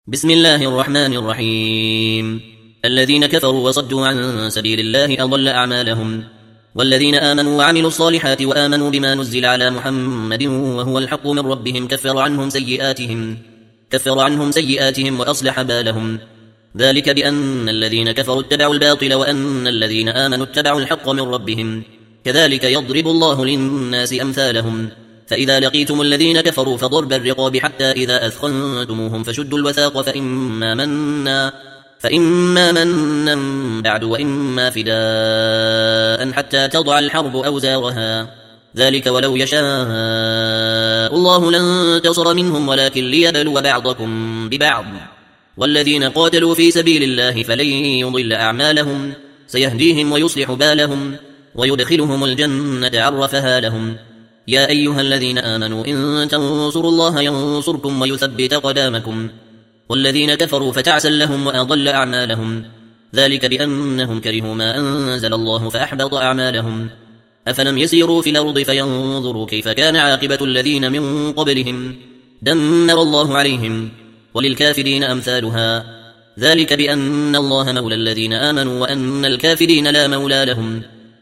بسم الله الرحمن الرحيم. الذين كفروا وصدوا عن سبيل الله أضل أعمالهم، والذين آمنوا وعملوا الصالحات وآمنوا بما نزل على محمد وهو الحق من ربهم كفر عنهم سيئاتهم وأصلح بالهم. ذلك بأن الذين كفروا اتبعوا الباطل وأن الذين آمنوا اتبعوا الحق من ربهم، كذلك يضرب الله للناس أمثالهم. فإذا لقيتم الذين كفروا فضرب الرقاب حتى إذا أثخنتموهم فشدوا الوثاق فإما منا بعد وإما فداء حتى تضع الحرب أوزارها، ذلك ولو يشاء الله لانتصر منهم ولكن ليبلو بعضكم ببعض. والذين قاتلوا في سبيل الله فلن يضل أعمالهم، سيهديهم ويصلح بالهم ويدخلهم الجنة عرفها لهم. يا أيها الذين آمنوا إن تنصروا الله ينصركم ويثبت قدامكم. والذين كفروا فتعسا لهم وأضل أعمالهم، ذلك بأنهم كرهوا ما أنزل الله فأحبط أعمالهم. أفلم يسيروا في الأرض فينظروا كيف كان عاقبة الذين من قبلهم، دمر الله عليهم وللكافرين أمثالها. ذلك بأن الله مولى الذين آمنوا وأن الكافرين لا مولى لهم.